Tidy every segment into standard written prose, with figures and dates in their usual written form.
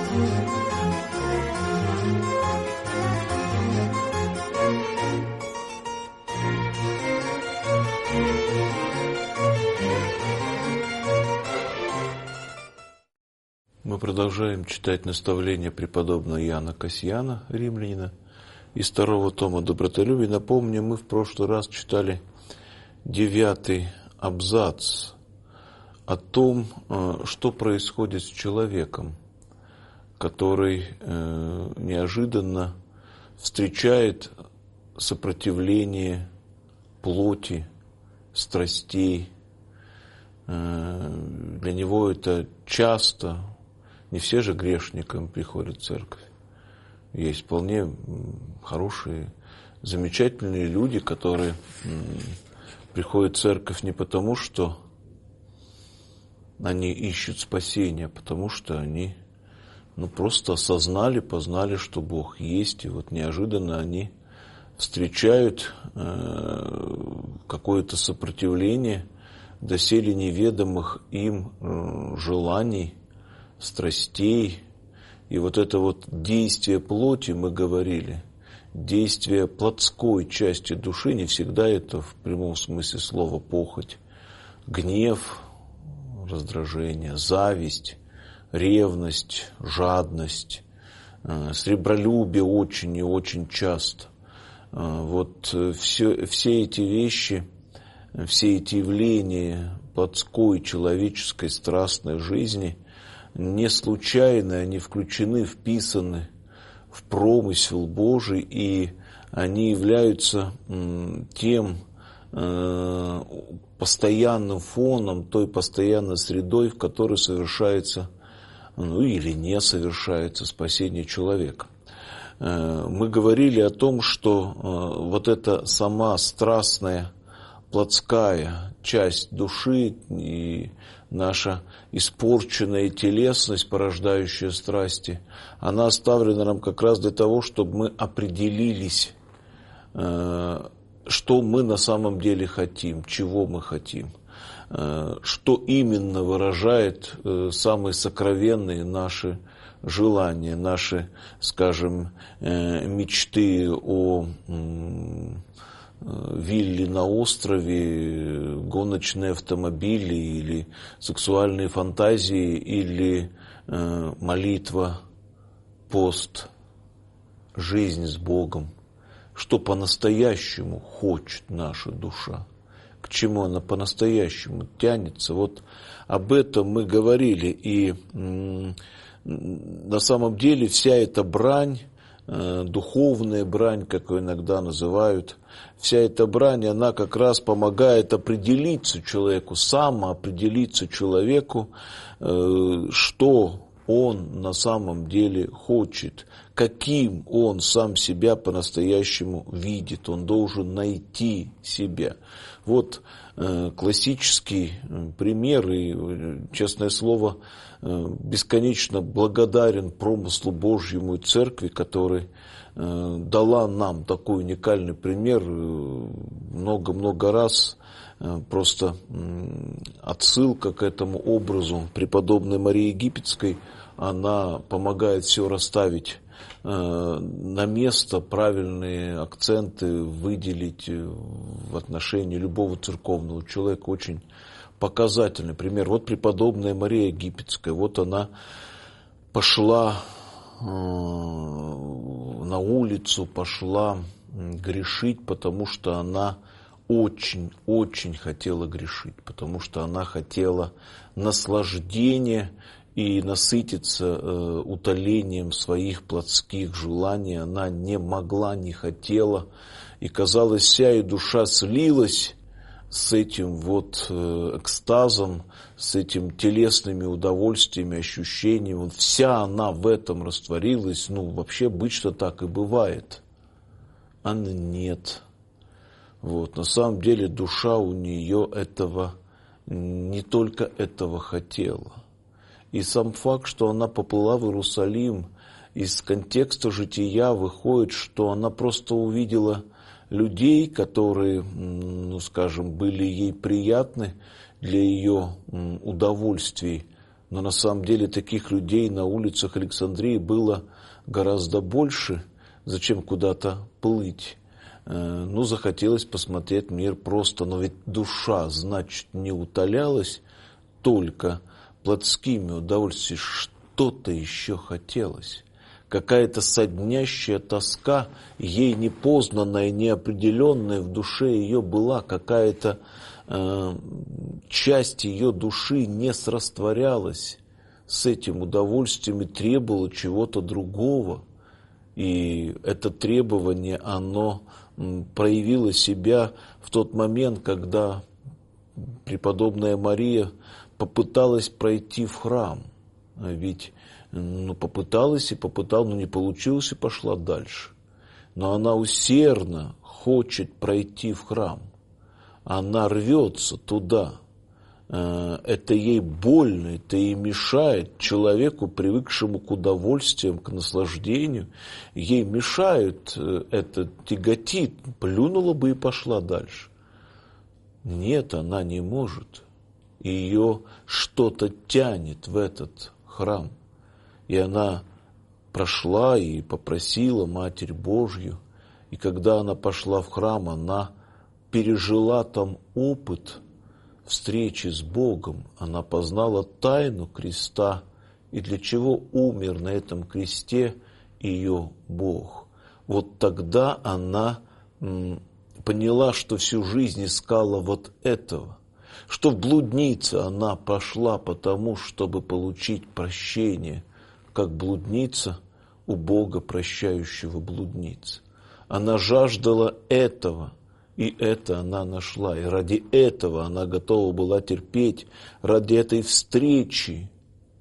Мы продолжаем читать наставления преподобного Иоанна Кассиана, римлянина, из 2 тома «Добротолюбие». Напомню, мы в прошлый раз читали 9 абзац о том, что происходит с человеком, который неожиданно встречает сопротивление плоти, страстей. Для него это часто. Не все же грешникам приходят в церковь. Есть вполне хорошие, замечательные люди, которые приходят в церковь не потому, что они ищут спасения, а потому что они просто осознали, познали, что Бог есть, и вот неожиданно они встречают какое-то сопротивление доселе неведомых им желаний, страстей. И вот это вот действие плоти, мы говорили, действие плотской части души, не всегда это в прямом смысле слова похоть, гнев, раздражение, зависть, ревность, жадность, сребролюбие очень и очень часто. Вот все эти вещи, все эти явления плотской, человеческой, страстной жизни не случайно, они включены, вписаны в промысел Божий, и они являются тем постоянным фоном, той постоянной средой, в которой совершается, или не совершается спасение человека. Мы говорили о том, что вот эта сама страстная плотская часть души и наша испорченная телесность, порождающая страсти, она оставлена нам как раз для того, чтобы мы определились, что мы на самом деле хотим, чего мы хотим, что именно выражает самые сокровенные наши желания, наши, скажем, мечты о вилле на острове, гоночные автомобили или сексуальные фантазии, или молитва, пост, жизнь с Богом. Что по-настоящему хочет наша душа, к чему она по-настоящему тянется. Вот об этом мы говорили. И на самом деле вся эта брань, духовная брань, как ее иногда называют, вся эта брань, она как раз помогает определиться человеку, самоопределиться человеку, что он на самом деле хочет, каким он сам себя по-настоящему видит. Он должен найти себя. Вот классический пример, и, честное слово, бесконечно благодарен промыслу Божьему и Церкви, который дала нам такой уникальный пример. Много-много раз просто отсылка к этому образу преподобной Марии Египетской, она помогает все расставить на место, правильные акценты выделить в отношении любого церковного человека. Очень показательный пример. Вот преподобная Мария Египетская, вот она пошла на улицу, пошла грешить, потому что она очень хотела грешить, потому что она хотела наслаждения и насытиться утолением своих плотских желаний. Она не могла, не хотела, и, казалось, вся ее душа слилась с этим вот экстазом, с этим телесными удовольствиями, ощущениями. Вся она в этом растворилась. Вообще обычно так и бывает. А нет. Вот. На самом деле душа у нее этого, не только этого хотела. И сам факт, что она поплыла в Иерусалим, из контекста жития выходит, что она просто увидела людей, которые, скажем, были ей приятны для ее удовольствий Но на самом деле таких людей на улицах Александрии было гораздо больше. Зачем куда-то плыть? Захотелось посмотреть мир просто. Но ведь душа, значит, не утолялась только плотскими удовольствиями. Что-то еще хотелось. Какая-то соднящая тоска, ей непознанная, неопределенная в душе ее была, какая-то часть ее души не срастворялась с этим удовольствием и требовала чего-то другого. И это требование, оно проявило себя в тот момент, когда преподобная Мария попыталась пройти в храм. Ведь попыталась, но не получилось и пошла дальше. Но она усердно хочет пройти в храм. Она рвется туда. Это ей больно, это ей мешает человеку, привыкшему к удовольствиям, к наслаждению. Ей мешает, это тяготит. Плюнула бы и пошла дальше. Нет, она не может. Ее что-то тянет в этот храм. И она прошла и попросила Матерь Божью. И когда она пошла в храм, она пережила там опыт встречи с Богом. Она познала тайну креста и для чего умер на этом кресте ее Бог. Вот тогда она поняла, что всю жизнь искала вот этого. Что в блуднице она пошла потому, чтобы получить прощение, как блудница у Бога, прощающего блудниц. Она жаждала этого, и это она нашла. И ради этого она готова была терпеть, ради этой встречи,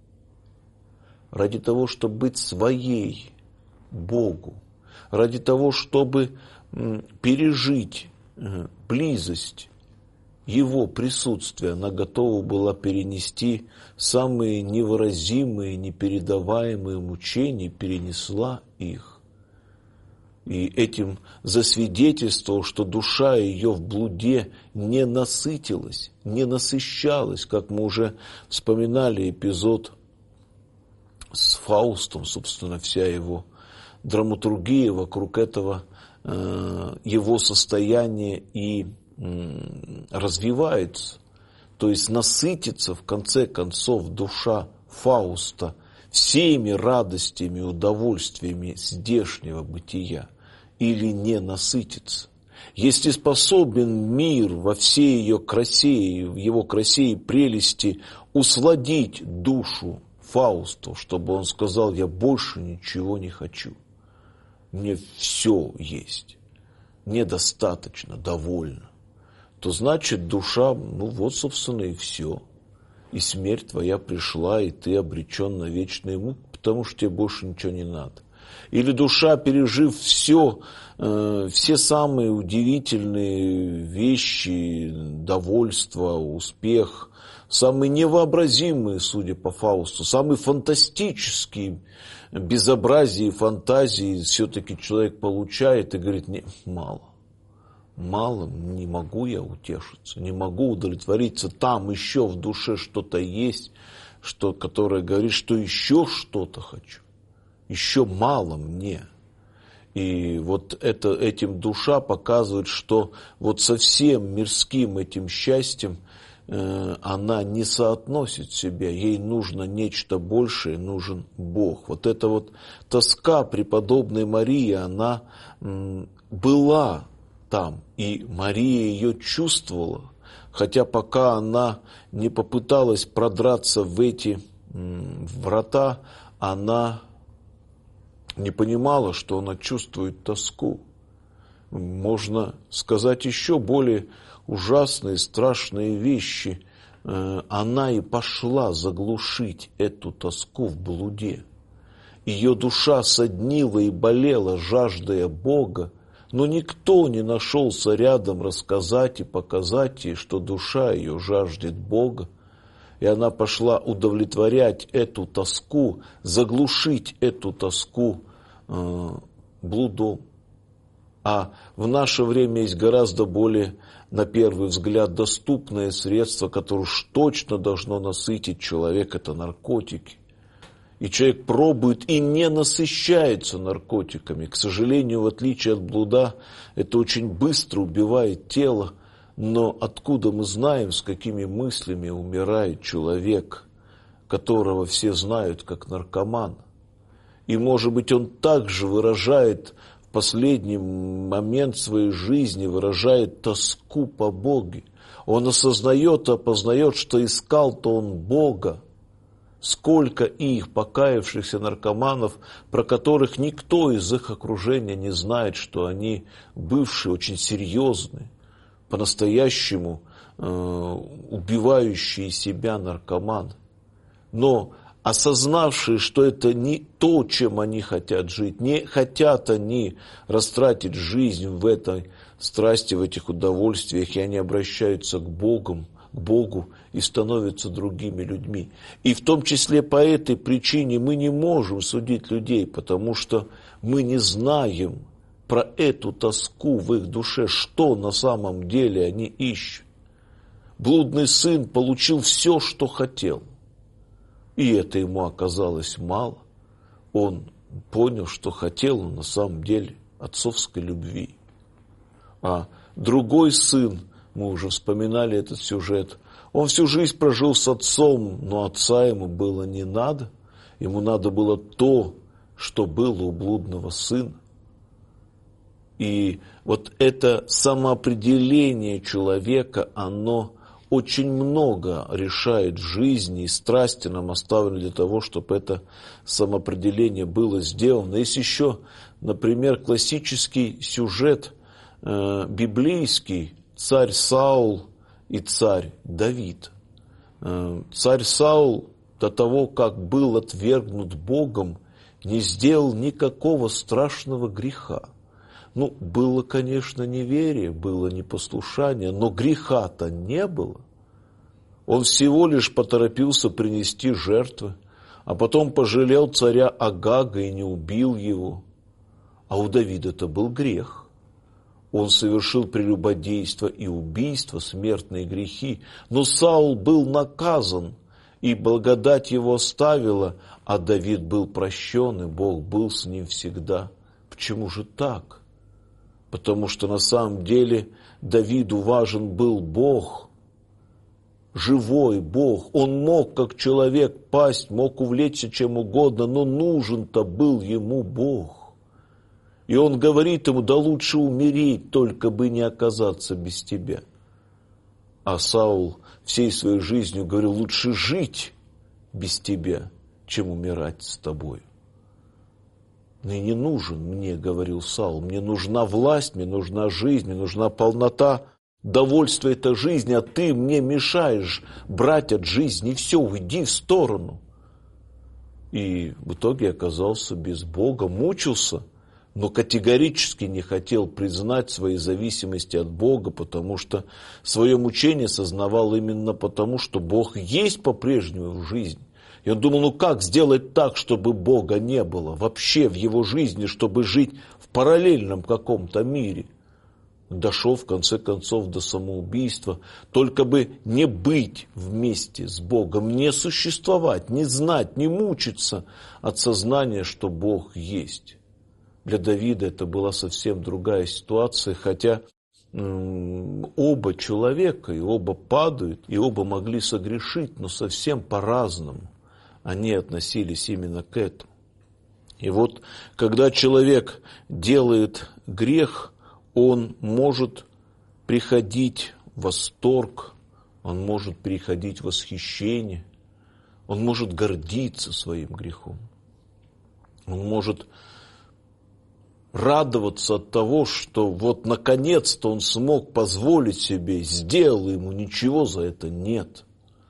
ради того, чтобы быть своей Богу, ради того, чтобы пережить близость Его присутствия, она готова была перенести самые невыразимые, непередаваемые мучения, перенесла их. И этим засвидетельствовал, что душа ее в блуде не насытилась, не насыщалась, как мы уже вспоминали эпизод с Фаустом, собственно, вся его драматургия вокруг этого его состояния и развивается. То есть насытится в конце концов душа Фауста всеми радостями и удовольствиями здешнего бытия или не насытится. Если способен мир во всей ее красе, в его красе и прелести усладить душу Фаусту, чтобы он сказал: я больше ничего не хочу, мне все есть, мне достаточно, довольно, то значит душа, собственно, и все. И смерть твоя пришла, и ты обречен на вечные муки, потому что тебе больше ничего не надо. Или душа, пережив все самые удивительные вещи, довольство, успех, самые невообразимые, судя по Фаусту, самые фантастические безобразия и фантазии все-таки человек получает и говорит: нет, мало, не могу я утешиться, не могу удовлетвориться, там еще в душе что-то есть, которое говорит, что еще что-то хочу, еще мало мне. И вот этим душа показывает, что вот со всем мирским этим счастьем она не соотносит себя, ей нужно нечто большее, нужен Бог. Вот эта вот тоска преподобной Марии, она была там, и Мария ее чувствовала, хотя пока она не попыталась продраться в эти врата, она не понимала, что она чувствует тоску. Можно сказать еще более ужасные, страшные вещи. Она и пошла заглушить эту тоску в блуде. Ее душа соднила и болела, жаждая Бога, но никто не нашелся рядом рассказать и показать ей, что душа ее жаждет Бога. И она пошла удовлетворять эту тоску, заглушить эту тоску блудом. А в наше время есть гораздо более, на первый взгляд, доступное средство, которое уж точно должно насытить человека, это наркотики. И человек пробует и не насыщается наркотиками. К сожалению, в отличие от блуда, это очень быстро убивает тело. Но откуда мы знаем, с какими мыслями умирает человек, которого все знают как наркоман? И, может быть, он также выражает в последний момент своей жизни, выражает тоску по Боге. Он осознает и опознает, что искал-то он Бога. Сколько их покаявшихся наркоманов, про которых никто из их окружения не знает, что они бывшие, очень серьезные, по-настоящему убивающие себя наркоманы. Но осознавшие, что это не то, чем они хотят жить, не хотят они растратить жизнь в этой страсти, в этих удовольствиях, и они обращаются к Богу и становятся другими людьми. И в том числе по этой причине мы не можем судить людей, потому что мы не знаем про эту тоску в их душе, что на самом деле они ищут. Блудный сын получил все, что хотел. И это ему оказалось мало. Он понял, что хотел он на самом деле отцовской любви. А другой сын, мы уже вспоминали этот сюжет, он всю жизнь прожил с отцом, но отца ему было не надо. Ему надо было то, что было у блудного сына. И вот это самоопределение человека, оно очень много решает в жизни, и страсти нам оставлены для того, чтобы это самоопределение было сделано. Есть еще, например, классический сюжет библейский, царь Саул и царь Давид. Царь Саул до того, как был отвергнут Богом, не сделал никакого страшного греха. Было, конечно, неверие, было непослушание, но греха-то не было. Он всего лишь поторопился принести жертвы, а потом пожалел царя Агага и не убил его. А у Давида-то был грех. Он совершил прелюбодейство и убийство, смертные грехи. Но Саул был наказан, и благодать его оставила, а Давид был прощен, и Бог был с ним всегда. Почему же так? Потому что на самом деле Давиду важен был Бог, живой Бог. Он мог, как человек, пасть, мог увлечься чем угодно, но нужен-то был ему Бог. И он говорит ему: да лучше умереть, только бы не оказаться без тебя. А Саул всей своей жизнью говорил: лучше жить без тебя, чем умирать с тобой. «Ты не нужен мне, — говорил Саул, — мне нужна власть, мне нужна жизнь, мне нужна полнота, довольство этой жизни, а ты мне мешаешь брать от жизни все, уйди в сторону». И в итоге оказался без Бога, мучился, но категорически не хотел признать своей зависимости от Бога, потому что свое мучение сознавал именно потому, что Бог есть по-прежнему в жизни. И он думал: как сделать так, чтобы Бога не было вообще в его жизни, чтобы жить в параллельном каком-то мире. Дошел в конце концов до самоубийства, только бы не быть вместе с Богом, не существовать, не знать, не мучиться от сознания, что Бог есть. Для Давида это была совсем другая ситуация, хотя оба человека, и оба падают, и оба могли согрешить, но совсем по-разному они относились именно к этому. И вот, когда человек делает грех, он может приходить в восторг, он может приходить в восхищение, он может гордиться своим грехом, он может радоваться от того, что вот наконец-то он смог позволить себе, сделал, ему ничего за это нет.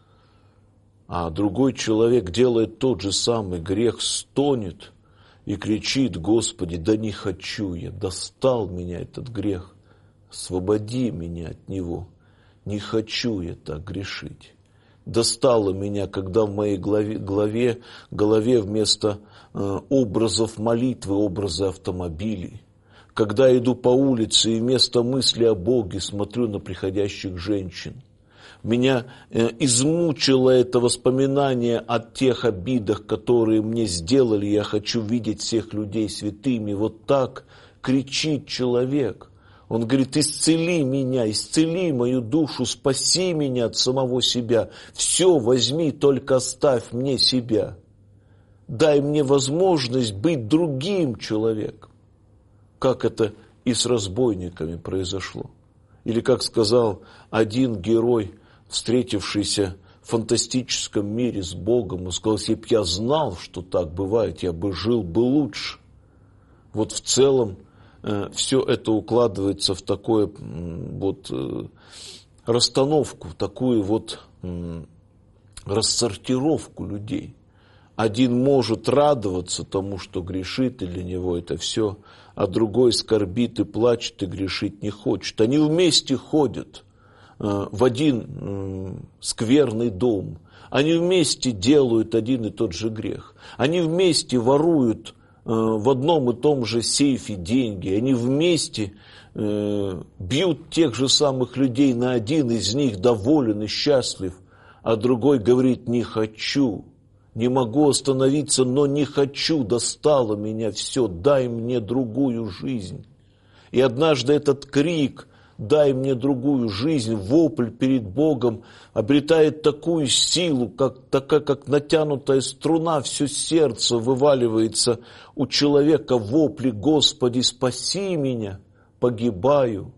А другой человек делает тот же самый грех, стонет и кричит: Господи, да не хочу я, достал меня этот грех, освободи меня от него, не хочу я так грешить. Достало меня, когда в моей голове вместо образов молитвы образы автомобилей, когда иду по улице и вместо мысли о Боге смотрю на приходящих женщин. Меня измучило это воспоминание о тех обидах, которые мне сделали. Я хочу видеть всех людей святыми. Вот так кричит человек. Он говорит: исцели меня, исцели мою душу, спаси меня от самого себя. Все возьми, только оставь мне себя. Дай мне возможность быть другим человеком. Как это и с разбойниками произошло. Или, как сказал один герой, встретившийся в фантастическом мире с Богом, он сказал: если бы я знал, что так бывает, я бы жил бы лучше. Вот в целом все это укладывается в такую вот расстановку, в такую вот рассортировку людей. Один может радоваться тому, что грешит, и для него это все, а другой скорбит и плачет, и грешить не хочет. Они вместе ходят в один скверный дом. Они вместе делают один и тот же грех. Они вместе воруют в одном и том же сейфе деньги. Они вместе бьют тех же самых людей, на один из них доволен и счастлив, а другой говорит: не хочу, не могу остановиться, но не хочу, достало меня все, дай мне другую жизнь. И однажды этот крик «дай мне другую жизнь», вопль перед Богом обретает такую силу, как натянутая струна, все сердце вываливается у человека вопли: «Господи, спаси меня, погибаю».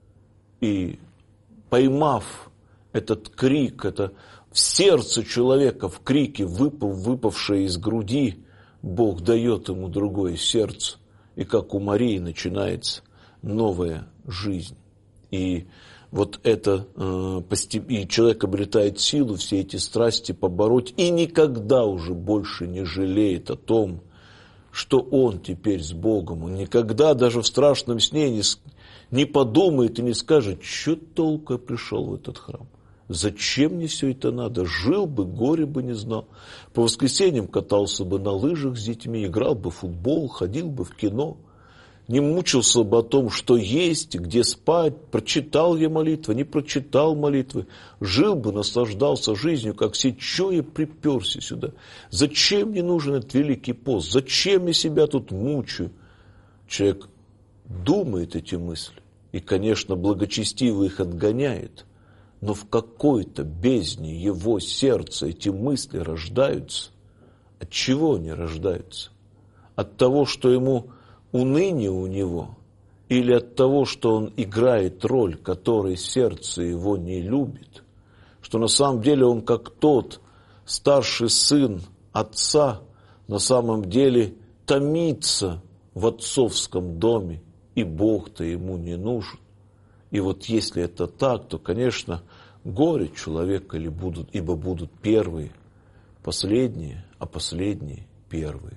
И поймав этот крик, это в сердце человека, в крике, выпавшее из груди, Бог дает ему другое сердце. И как у Марии начинается новая жизнь. И вот это, и человек обретает силу все эти страсти побороть, и никогда уже больше не жалеет о том, что он теперь с Богом. Он никогда даже в страшном сне не подумает и не скажет: что толку я пришел в этот храм? Зачем мне все это надо? Жил бы, горе бы не знал. По воскресеньям катался бы на лыжах с детьми, играл бы в футбол, ходил бы в кино. Не мучился бы о том, что есть, где спать, прочитал я молитвы, не прочитал молитвы. Жил бы, наслаждался жизнью, как все. Чего я приперся сюда? Зачем мне нужен этот великий пост? Зачем я себя тут мучаю? Человек думает эти мысли и, конечно, благочестиво их отгоняет. Но в какой-то бездне его сердца эти мысли рождаются. От чего они рождаются? От того, что ему уныние у него, или от того, что он играет роль, которой сердце его не любит, что на самом деле он, как тот старший сын отца, на самом деле томится в отцовском доме, и Бог-то ему не нужен. И вот если это так, то, конечно, горе человека, ибо будут первые последние, а последние первые.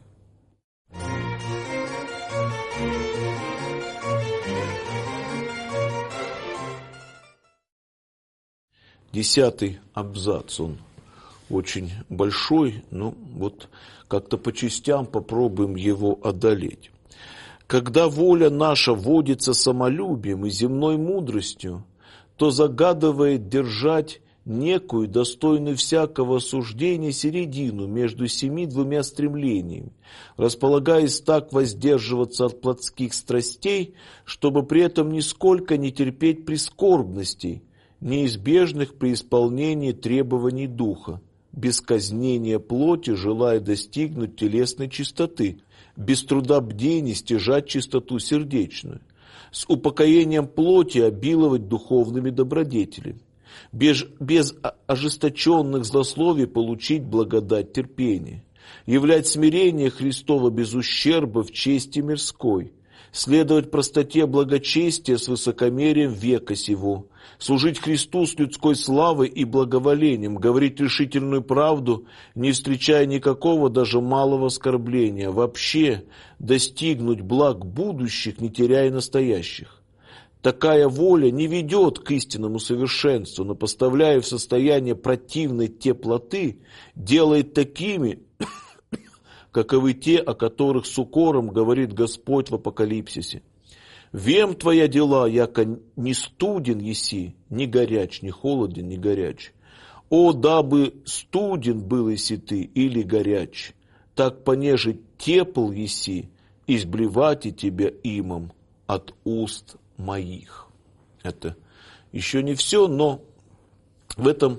10-й абзац, он очень большой, но вот как-то по частям попробуем его одолеть. Когда воля наша водится самолюбием и земной мудростью, то загадывает держать некую, достойную всякого осуждения, середину между семи двумя стремлениями, располагаясь так воздерживаться от плотских страстей, чтобы при этом нисколько не терпеть прискорбностей, неизбежных при исполнении требований духа, без казнения плоти, желая достигнуть телесной чистоты, без труда бдения стяжать чистоту сердечную, с упокоением плоти обиловать духовными добродетелями, без ожесточенных злословий получить благодать терпения, являть смирение Христово без ущерба в чести мирской, следовать простоте благочестия с высокомерием века сего, служить Христу с людской славой и благоволением, говорить решительную правду, не встречая никакого даже малого оскорбления, вообще достигнуть благ будущих, не теряя настоящих. Такая воля не ведет к истинному совершенству, но, поставляя в состояние противной теплоты, делает такими, каковы те, о которых с укором говорит Господь в Апокалипсисе. Вем твоя дела, яко не студен еси, ни горяч, ни холоден, ни горяч. О, дабы студен был еси ты, или горяч, так понеже тепл еси, изблевати тебя имом от уст моих. Это еще не все, но в этом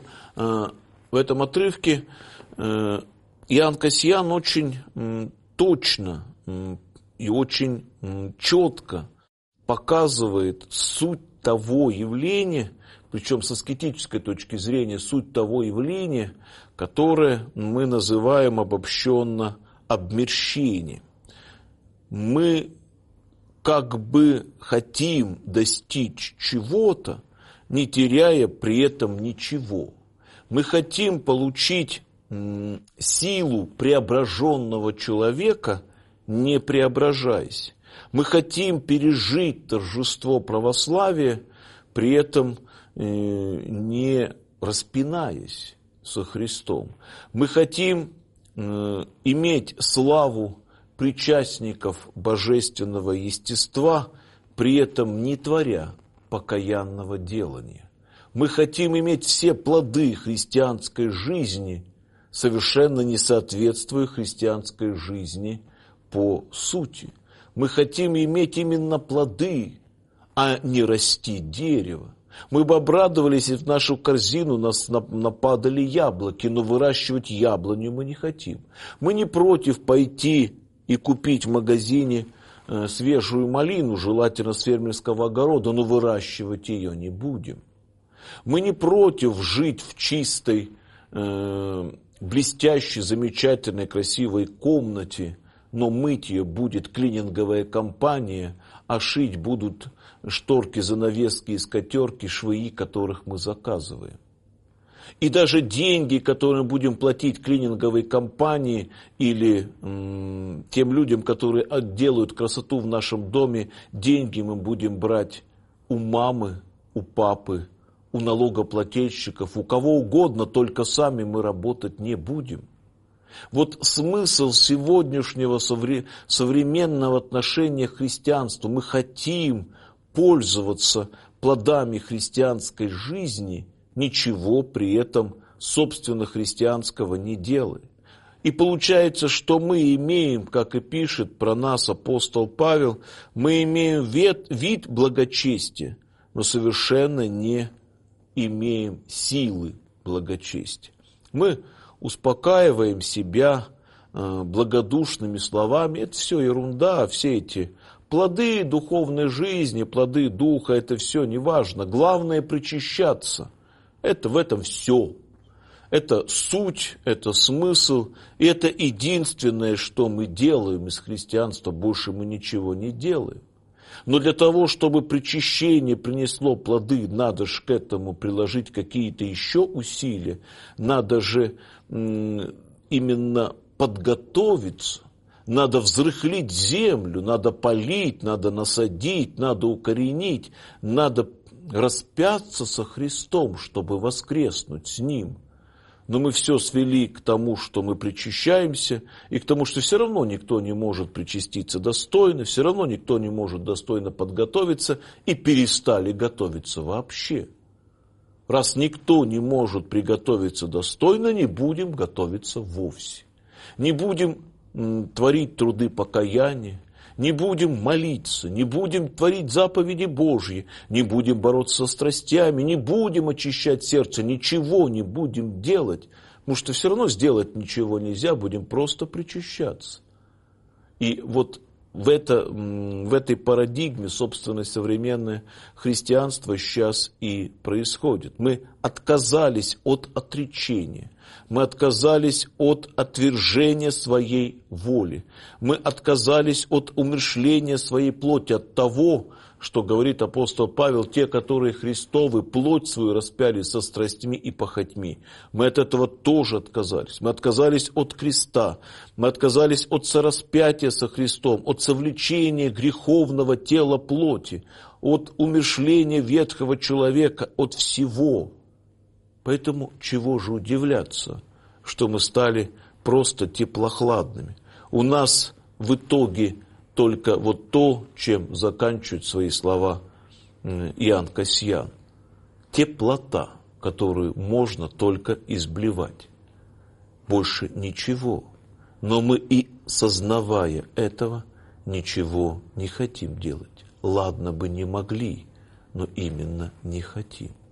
отрывке Иоанн Кассиан очень точно и очень четко показывает суть того явления, причем с аскетической точки зрения, суть того явления, которое мы называем обобщенно обмерщение. Мы как бы хотим достичь чего-то, не теряя при этом ничего. Мы хотим получить силу преображенного человека, не преображаясь. Мы хотим пережить торжество православия, при этом не распинаясь со Христом. Мы хотим иметь славу причастников божественного естества, при этом не творя покаянного делания. Мы хотим иметь все плоды христианской жизни, совершенно не соответствуя христианской жизни по сути. Мы хотим иметь именно плоды, а не расти дерево. Мы бы обрадовались, если в нашу корзину нас нападали яблоки, но выращивать яблоню мы не хотим. Мы не против пойти и купить в магазине свежую малину, желательно с фермерского огорода, но выращивать ее не будем. Мы не против жить в чистой, блестящей, замечательной, красивой комнате, но мыть ее будет клининговая компания, а шить будут шторки, занавески и скатерки, швеи, которых мы заказываем. И даже деньги, которые мы будем платить клининговой компании или тем людям, которые делают красоту в нашем доме, деньги мы будем брать у мамы, у папы, у налогоплательщиков, у кого угодно, только сами мы работать не будем. Вот смысл сегодняшнего современного отношения к христианству. Мы хотим пользоваться плодами христианской жизни, ничего при этом собственно христианского не делая. И получается, что мы имеем, как и пишет про нас апостол Павел, мы имеем вид благочестия, но совершенно не имеем силы благочестия. Мы успокаиваем себя благодушными словами. Это все ерунда, все эти плоды духовной жизни, плоды духа, это все не важно. Главное причащаться. Это в этом все. Это суть, это смысл, и это единственное, что мы делаем из христианства, больше мы ничего не делаем. Но для того, чтобы причащение принесло плоды, надо же к этому приложить какие-то еще усилия, надо же именно подготовиться, надо взрыхлить землю, надо полить, надо насадить, надо укоренить, надо распяться со Христом, чтобы воскреснуть с Ним. Но мы все свели к тому, что мы причащаемся, и к тому, что все равно никто не может причаститься достойно, все равно никто не может достойно подготовиться, и перестали готовиться вообще. Раз никто не может приготовиться достойно, не будем готовиться вовсе. Не будем творить труды покаяния, не будем молиться, не будем творить заповеди Божьи, не будем бороться со страстями, не будем очищать сердце, ничего не будем делать, потому что все равно сделать ничего нельзя, будем просто причащаться. И вот в этой парадигме, собственно, современное христианство сейчас и происходит. Мы отказались от отречения, мы отказались от отвержения своей воли, мы отказались от умерщвления своей плоти, от того, что говорит апостол Павел, те, которые Христовы, плоть свою распяли со страстями и похотьми. Мы от этого тоже отказались. Мы отказались от креста, мы отказались от сораспятия со Христом, от совлечения греховного тела плоти, от умерщвления ветхого человека, от всего. Поэтому чего же удивляться, что мы стали просто теплохладными? У нас в итоге только вот то, чем заканчивает свои слова Иоанн Кассиан. Теплота, которую можно только изблевать. Больше ничего. Но мы и, сознавая этого, ничего не хотим делать. Ладно бы не могли, но именно не хотим.